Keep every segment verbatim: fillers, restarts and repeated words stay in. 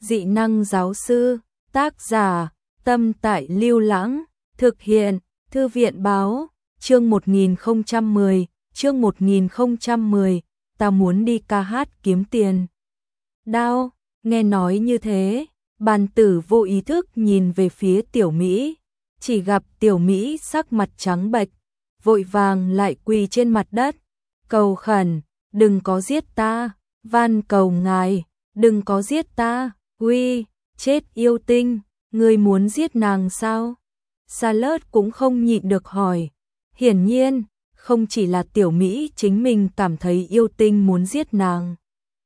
Dị năng giáo sư, tác giả, Tâm Tại Lưu Lãng, thực hiện, Thư viện báo, chương một nghìn không trăm mười, chương một nghìn không trăm mười, ta muốn đi ca hát kiếm tiền. Đao, nghe nói như thế, bàn tử vô ý thức nhìn về phía Tiểu Mỹ, chỉ gặp Tiểu Mỹ sắc mặt trắng bệch, vội vàng lại quỳ trên mặt đất, cầu khẩn, đừng có giết ta, van cầu ngài, đừng có giết ta, uy, chết yêu tinh, ngươi muốn giết nàng sao? Salad cũng không nhịn được hỏi, hiển nhiên, không chỉ là Tiểu Mỹ chính mình cảm thấy yêu tinh muốn giết nàng.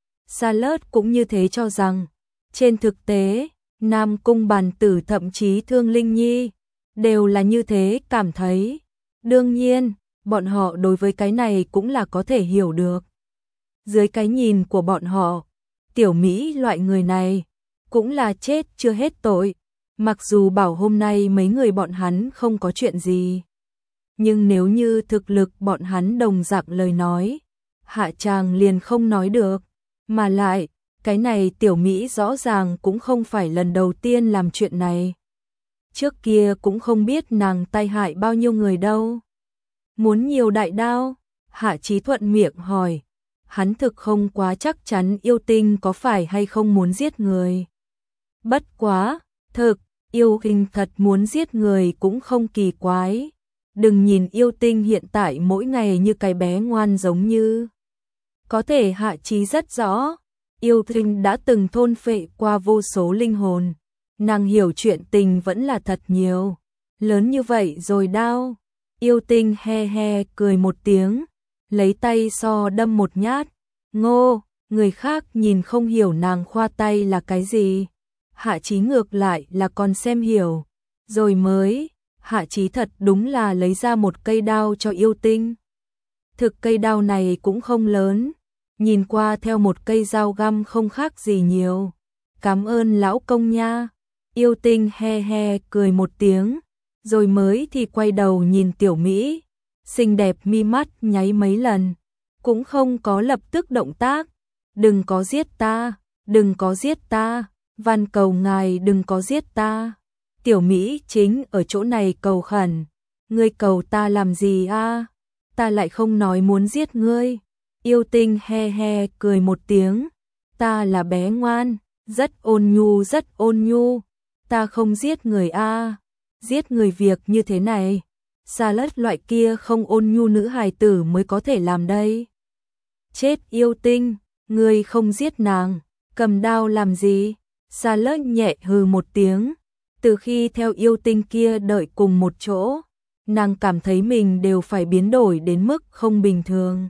Salad cũng như thế cho rằng, trên thực tế, Nam Cung bàn tử thậm chí Thương Linh Nhi, đều là như thế cảm thấy. Đương nhiên, bọn họ đối với cái này cũng là có thể hiểu được. Dưới cái nhìn của bọn họ, Tiểu Mỹ loại người này, cũng là chết chưa hết tội, mặc dù bảo hôm nay mấy người bọn hắn không có chuyện gì. Nhưng nếu như thực lực bọn hắn đồng dạng lời nói, hạ tràng liền không nói được, mà lại, cái này Tiểu Mỹ rõ ràng cũng không phải lần đầu tiên làm chuyện này. Trước kia cũng không biết nàng tai hại bao nhiêu người đâu. Muốn nhiều đại đao? Hạ Chí thuận miệng hỏi. Hắn thực không quá chắc chắn yêu tinh có phải hay không muốn giết người. Bất quá, thực, yêu tinh thật muốn giết người cũng không kỳ quái. Đừng nhìn yêu tinh hiện tại mỗi ngày như cái bé ngoan giống như. Có thể Hạ Chí rất rõ, yêu tinh đã từng thôn phệ qua vô số linh hồn. Nàng hiểu chuyện tình vẫn là thật nhiều. Lớn như vậy rồi đao. Yêu tinh he he cười một tiếng, lấy tay so đâm một nhát. Ngô, người khác nhìn không hiểu nàng khoa tay là cái gì. Hạ Chí ngược lại là còn xem hiểu. Rồi mới, Hạ Chí thật đúng là lấy ra một cây đao cho yêu tinh. Thực cây đao này cũng không lớn, nhìn qua theo một cây dao găm không khác gì nhiều. Cảm ơn lão công nha. Yêu tinh he he cười một tiếng, rồi mới thì quay đầu nhìn Tiểu Mỹ, xinh đẹp mi mắt nháy mấy lần, cũng không có lập tức động tác. Đừng có giết ta, đừng có giết ta, van cầu ngài đừng có giết ta. Tiểu Mỹ chính ở chỗ này cầu khẩn, ngươi cầu ta làm gì a? Ta lại không nói muốn giết ngươi. Yêu tinh he he cười một tiếng, ta là bé ngoan, rất ôn nhu rất ôn nhu, ta không giết người a. Giết người việc như thế này, Salad loại kia không ôn nhu nữ hài tử mới có thể làm đây. Chết yêu tinh, ngươi không giết nàng, cầm đao làm gì? Salad nhẹ hừ một tiếng, từ khi theo yêu tinh kia đợi cùng một chỗ, nàng cảm thấy mình đều phải biến đổi đến mức không bình thường.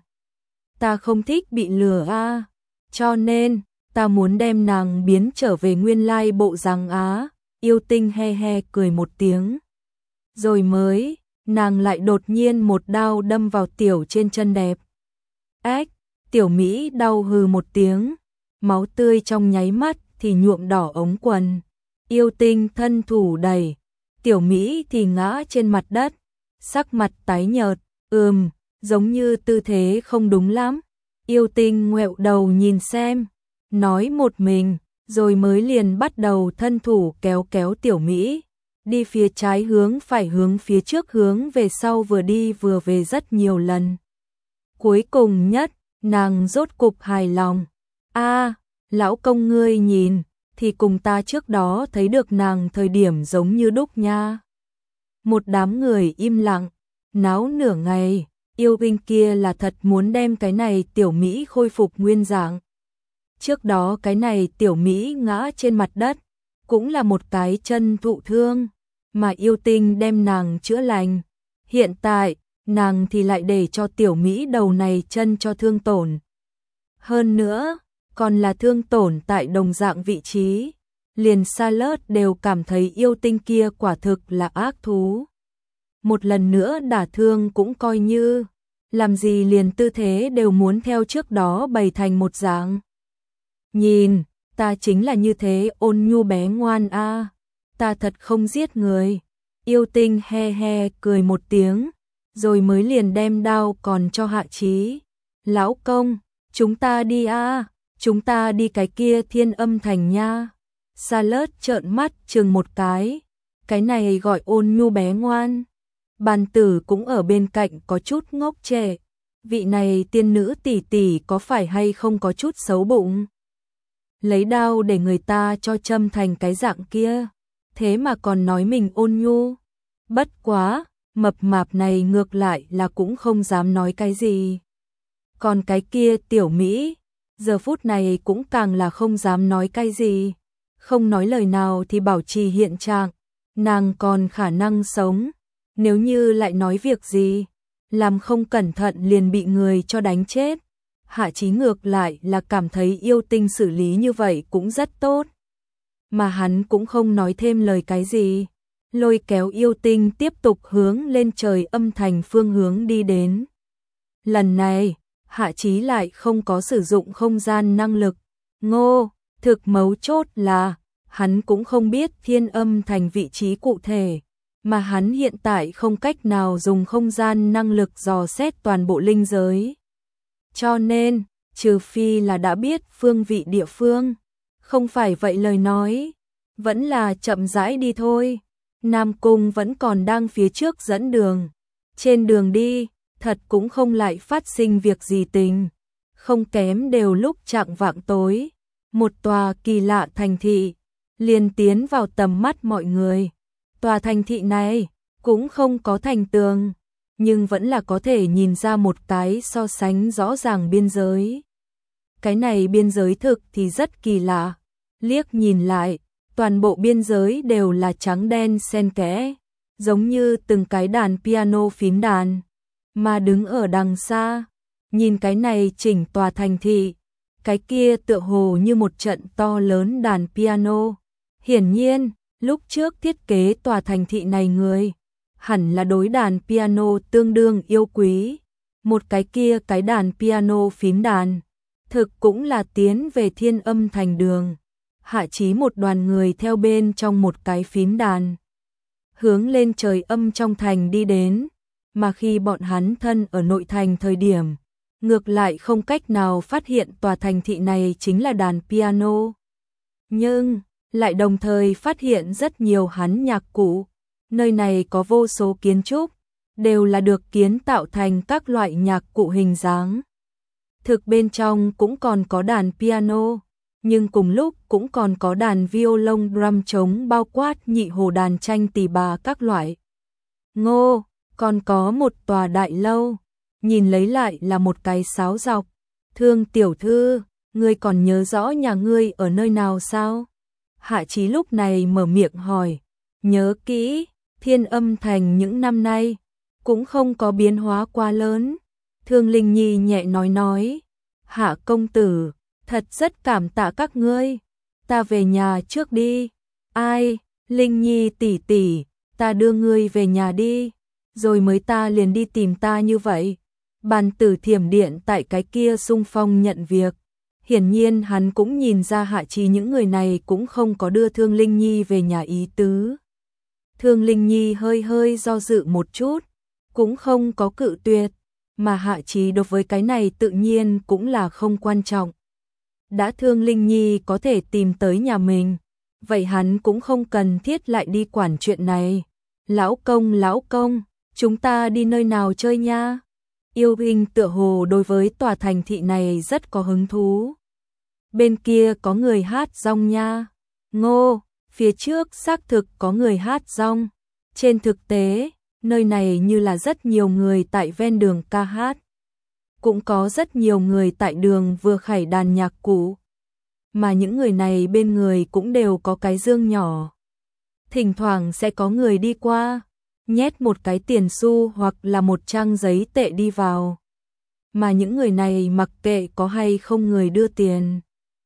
Ta không thích bị lừa a, cho nên, ta muốn đem nàng biến trở về nguyên lai bộ dáng á. Yêu tinh he he cười một tiếng. Rồi mới, nàng lại đột nhiên một đao đâm vào Tiểu trên chân đẹp. Ách, Tiểu Mỹ đau hừ một tiếng, máu tươi trong nháy mắt thì nhuộm đỏ ống quần. Yêu tinh thân thủ đẩy, Tiểu Mỹ thì ngã trên mặt đất, sắc mặt tái nhợt, ừm, giống như tư thế không đúng lắm. Yêu tinh ngoẹo đầu nhìn xem, nói một mình, rồi mới liền bắt đầu thân thủ kéo kéo Tiểu Mỹ, đi phía trái hướng phải hướng phía trước hướng về sau vừa đi vừa về rất nhiều lần. Cuối cùng nhất, nàng rốt cục hài lòng. A, lão công ngươi nhìn, thì cùng ta trước đó thấy được nàng thời điểm giống như đúc nha. Một đám người im lặng, náo nửa ngày, yêu tinh kia là thật muốn đem cái này Tiểu Mỹ khôi phục nguyên dạng. Trước đó cái này Tiểu Mỹ ngã trên mặt đất, cũng là một cái chân thụ thương, mà yêu tinh đem nàng chữa lành. Hiện tại, nàng thì lại để cho Tiểu Mỹ đầu này chân cho thương tổn. Hơn nữa, còn là thương tổn tại đồng dạng vị trí. Liền Salad đều cảm thấy yêu tinh kia quả thực là ác thú. Một lần nữa đả thương cũng coi như, làm gì liền tư thế đều muốn theo trước đó bày thành một dạng. Nhìn, ta chính là như thế ôn nhu bé ngoan a, ta thật không giết người. Yêu tinh he he cười một tiếng, rồi mới liền đem đao còn cho Hạ Chí. Lão công, chúng ta đi a, chúng ta đi cái kia Thiên Âm Thành nha. Salad trợn mắt chừng một cái, cái này gọi ôn nhu bé ngoan. Bàn tử cũng ở bên cạnh có chút ngốc trệ, vị này tiên nữ tỷ tỷ có phải hay không có chút xấu bụng? Lấy đao để người ta cho châm thành cái dạng kia, thế mà còn nói mình ôn nhu. Bất quá, mập mạp này ngược lại là cũng không dám nói cái gì. Còn cái kia tiểu Mỹ, giờ phút này cũng càng là không dám nói cái gì. Không nói lời nào thì bảo trì hiện trạng, nàng còn khả năng sống. Nếu như lại nói việc gì, làm không cẩn thận liền bị người cho đánh chết. Hạ Chí ngược lại là cảm thấy yêu tinh xử lý như vậy cũng rất tốt. Mà hắn cũng không nói thêm lời cái gì, lôi kéo yêu tinh tiếp tục hướng lên trời âm thành phương hướng đi đến. Lần này, Hạ Chí lại không có sử dụng không gian năng lực. Ngô, thực mấu chốt là, hắn cũng không biết thiên âm thành vị trí cụ thể, mà hắn hiện tại không cách nào dùng không gian năng lực dò xét toàn bộ linh giới. Cho nên, trừ phi là đã biết phương vị địa phương, không phải vậy lời nói, vẫn là chậm rãi đi thôi. Nam Cung vẫn còn đang phía trước dẫn đường. Trên đường đi, thật cũng không lại phát sinh việc gì tình. Không kém đều lúc chạng vạng tối, một tòa kỳ lạ thành thị liền tiến vào tầm mắt mọi người. Tòa thành thị này cũng không có thành tường, nhưng vẫn là có thể nhìn ra một cái so sánh rõ ràng biên giới. Cái này biên giới thực thì rất kỳ lạ, liếc nhìn lại, toàn bộ biên giới đều là trắng đen xen kẽ, giống như từng cái đàn piano phím đàn. Mà đứng ở đằng xa, nhìn cái này chỉnh tòa thành thị, cái kia tựa hồ như một trận to lớn đàn piano. Hiển nhiên, lúc trước thiết kế tòa thành thị này người, hẳn là đối đàn piano tương đương yêu quý. Một cái kia cái đàn piano phím đàn, thực cũng là tiến về thiên âm thành đường. Hạ Chí một đoàn người theo bên trong một cái phím đàn, hướng lên trời âm trong thành đi đến. Mà khi bọn hắn thân ở nội thành thời điểm, ngược lại không cách nào phát hiện tòa thành thị này chính là đàn piano. Nhưng, lại đồng thời phát hiện rất nhiều hắn nhạc cụ. Nơi này có vô số kiến trúc, đều là được kiến tạo thành các loại nhạc cụ hình dáng. Thực bên trong cũng còn có đàn piano, nhưng cùng lúc cũng còn có đàn violon drum trống bao quát nhị hồ đàn tranh tỳ bà các loại. Ngô, còn có một tòa đại lâu, nhìn lấy lại là một cái sáo dọc. Thương tiểu thư, ngươi còn nhớ rõ nhà ngươi ở nơi nào sao? Hạ Chí lúc này mở miệng hỏi. Nhớ kỹ, thiên âm thành những năm nay cũng không có biến hóa quá lớn. Thương Linh Nhi nhẹ nói nói. Hạ công tử, thật rất cảm tạ các ngươi. Ta về nhà trước đi. Ai, Linh Nhi tỷ tỷ, ta đưa ngươi về nhà đi, rồi mới ta liền đi tìm ta như vậy. Bàn tử thiểm điện tại cái kia xung phong nhận việc. Hiển nhiên hắn cũng nhìn ra Hạ Chí những người này cũng không có đưa Thương Linh Nhi về nhà ý tứ. Thương Linh Nhi hơi hơi do dự một chút, cũng không có cự tuyệt, mà Hạ Chí đối với cái này tự nhiên cũng là không quan trọng. Đã Thương Linh Nhi có thể tìm tới nhà mình, vậy hắn cũng không cần thiết lại đi quản chuyện này. Lão công, lão công, chúng ta đi nơi nào chơi nha? Yêu Hình tựa hồ đối với tòa thành thị này rất có hứng thú. Bên kia có người hát rong nha. Ngô, phía trước xác thực có người hát rong. Trên thực tế, nơi này như là rất nhiều người tại ven đường ca hát. Cũng có rất nhiều người tại đường vừa khải đàn nhạc cụ. Mà những người này bên người cũng đều có cái dương nhỏ. Thỉnh thoảng sẽ có người đi qua, nhét một cái tiền xu hoặc là một trang giấy tệ đi vào. Mà những người này mặc kệ có hay không người đưa tiền,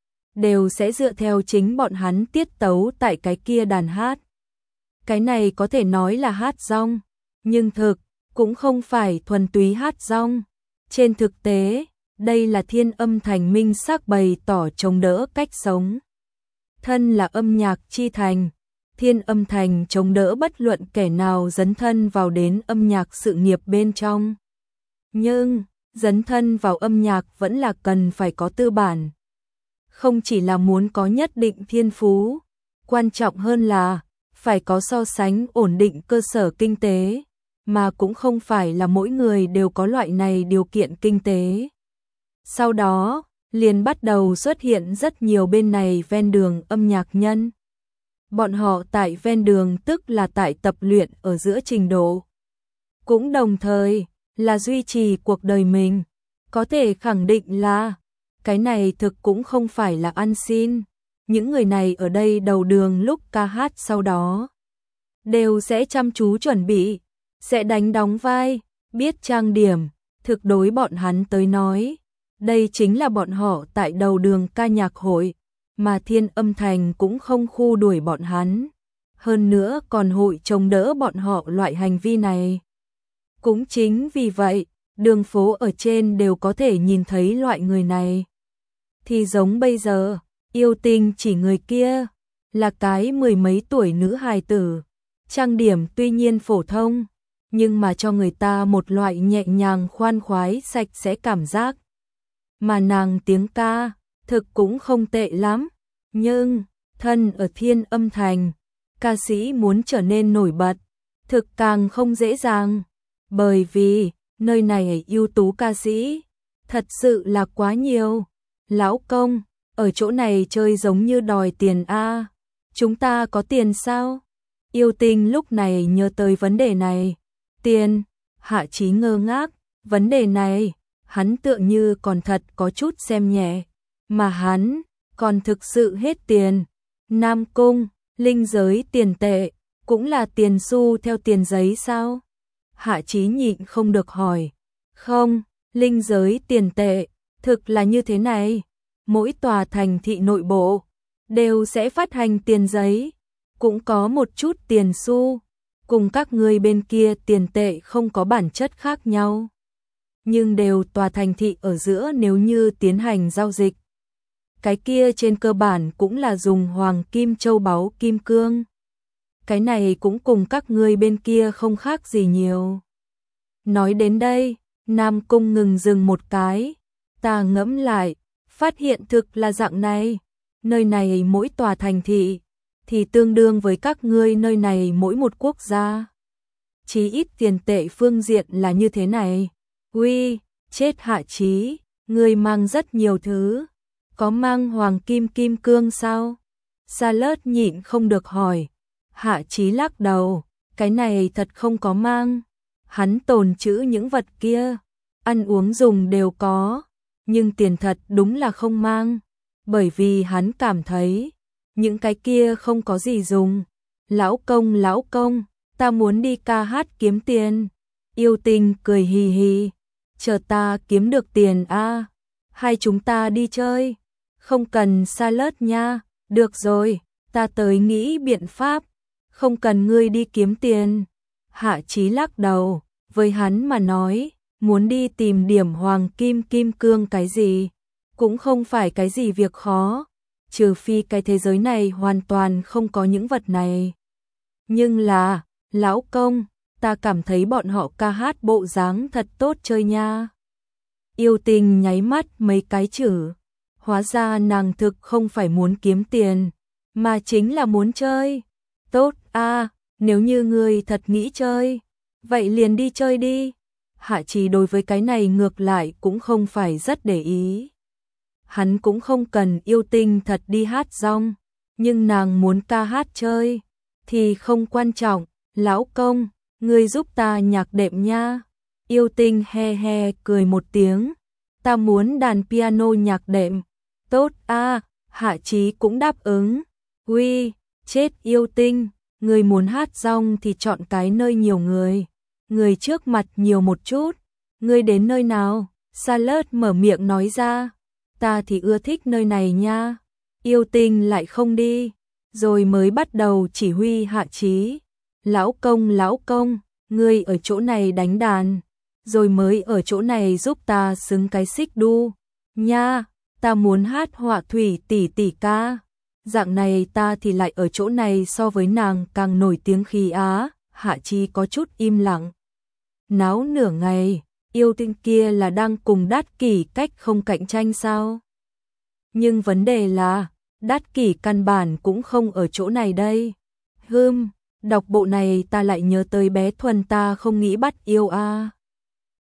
đều sẽ dựa theo chính bọn hắn tiết tấu tại cái kia đàn hát. Cái này có thể nói là hát rong, nhưng thực cũng không phải thuần túy hát rong. Trên thực tế, đây là thiên âm thành minh xác bày tỏ chống đỡ cách sống. Thân là âm nhạc chi thành, thiên âm thành chống đỡ bất luận kẻ nào dấn thân vào đến âm nhạc sự nghiệp bên trong. Nhưng, dấn thân vào âm nhạc vẫn là cần phải có tư bản. Không chỉ là muốn có nhất định thiên phú, quan trọng hơn là phải có so sánh ổn định cơ sở kinh tế, mà cũng không phải là mỗi người đều có loại này điều kiện kinh tế. Sau đó, liền bắt đầu xuất hiện rất nhiều bên này ven đường âm nhạc nhân. Bọn họ tại ven đường tức là tại tập luyện ở giữa trình độ. Cũng đồng thời là duy trì cuộc đời mình. Có thể khẳng định là cái này thực cũng không phải là ăn xin. Những người này ở đây đầu đường lúc ca hát sau đó đều sẽ chăm chú chuẩn bị, sẽ đánh đóng vai, biết trang điểm, thực đối bọn hắn tới nói. Đây chính là bọn họ tại đầu đường ca nhạc hội, mà Thiên Âm Thành cũng không khu đuổi bọn hắn. Hơn nữa còn hội chống đỡ bọn họ loại hành vi này. Cũng chính vì vậy, đường phố ở trên đều có thể nhìn thấy loại người này. Thì giống bây giờ, yêu tinh chỉ người kia, là cái mười mấy tuổi nữ hài tử. Trang điểm tuy nhiên phổ thông, nhưng mà cho người ta một loại nhẹ nhàng khoan khoái sạch sẽ cảm giác. Mà nàng tiếng ca, thực cũng không tệ lắm, nhưng thân ở Thiên Âm Thành, ca sĩ muốn trở nên nổi bật, thực càng không dễ dàng, bởi vì nơi này ưu tú ca sĩ thật sự là quá nhiều. Lão công, ở chỗ này chơi giống như đòi tiền a. Chúng ta có tiền sao? Yêu tinh lúc này nhớ tới vấn đề này. Tiền? Hạ Chí ngơ ngác, vấn đề này hắn tựa như còn thật có chút xem nhẹ, mà hắn còn thực sự hết tiền. Nam Cung, linh giới tiền tệ, cũng là tiền xu theo tiền giấy sao? Hạ Chí nhịn không được hỏi. Không, linh giới tiền tệ, thực là như thế này. Mỗi tòa thành thị nội bộ đều sẽ phát hành tiền giấy, cũng có một chút tiền xu, cùng các ngươi bên kia tiền tệ không có bản chất khác nhau. Nhưng đều tòa thành thị ở giữa nếu như tiến hành giao dịch, cái kia trên cơ bản cũng là dùng hoàng kim châu báu kim cương. Cái này cũng cùng các ngươi bên kia không khác gì nhiều. Nói đến đây, Nam Cung ngừng dừng một cái, ta ngẫm lại, phát hiện thực là dạng này, nơi này mỗi tòa thành thị thì tương đương với các ngươi nơi này mỗi một quốc gia. Chí ít tiền tệ phương diện là như thế này. Uy, chết Hạ Chí, ngươi mang rất nhiều thứ, có mang hoàng kim kim cương sao? Sa Lớt nhịn không được hỏi. Hạ Chí lắc đầu, cái này thật không có mang. Hắn tồn trữ những vật kia, ăn uống dùng đều có, nhưng tiền thật đúng là không mang, bởi vì hắn cảm thấy những cái kia không có gì dùng. Lão công, lão công, ta muốn đi ca hát kiếm tiền. Yêu tinh cười hì hì, chờ ta kiếm được tiền a, à. Hai chúng ta đi chơi. Không cần Sa Lớt nha, được rồi, ta tới nghĩ biện pháp, không cần ngươi đi kiếm tiền. Hạ Chí lắc đầu, với hắn mà nói, muốn đi tìm điểm hoàng kim kim cương cái gì, cũng không phải cái gì việc khó, trừ phi cái thế giới này hoàn toàn không có những vật này. Nhưng là, lão công, ta cảm thấy bọn họ ca hát bộ dáng thật tốt chơi nha. Yêu tinh nháy mắt mấy cái chữ, hóa ra nàng thực không phải muốn kiếm tiền, mà chính là muốn chơi. Tốt a, à, nếu như ngươi thật nghĩ chơi, vậy liền đi chơi đi. Hạ Chí đối với cái này ngược lại cũng không phải rất để ý. Hắn cũng không cần yêu tinh thật đi hát rong, nhưng nàng muốn ca hát chơi thì không quan trọng. Lão công, ngươi giúp ta nhạc đệm nha. Yêu tinh he he cười một tiếng, ta muốn đàn piano nhạc đệm. Tốt a, à, Hạ Chí cũng đáp ứng. Uy, chết yêu tinh, ngươi muốn hát rong thì chọn cái nơi nhiều người, người trước mặt nhiều một chút. Ngươi đến nơi nào? Sa Lớt mở miệng nói ra. Ta thì ưa thích nơi này nha. Yêu tinh lại không đi, rồi mới bắt đầu chỉ huy Hạ Chí. Lão công, lão công, ngươi ở chỗ này đánh đàn, rồi mới ở chỗ này giúp ta xứng cái xích đu nha. Ta muốn hát Họa Thủy tỷ tỷ ca, dạng này ta thì lại ở chỗ này so với nàng càng nổi tiếng khí á. Hạ Chí có chút im lặng, náo nửa ngày. Yêu tinh kia là đang cùng Đát Kỷ cách không cạnh tranh sao? Nhưng vấn đề là, Đát Kỷ căn bản cũng không ở chỗ này đây. Hừm, đọc bộ này ta lại nhớ tới bé Thuần ta không nghĩ bắt yêu a. À.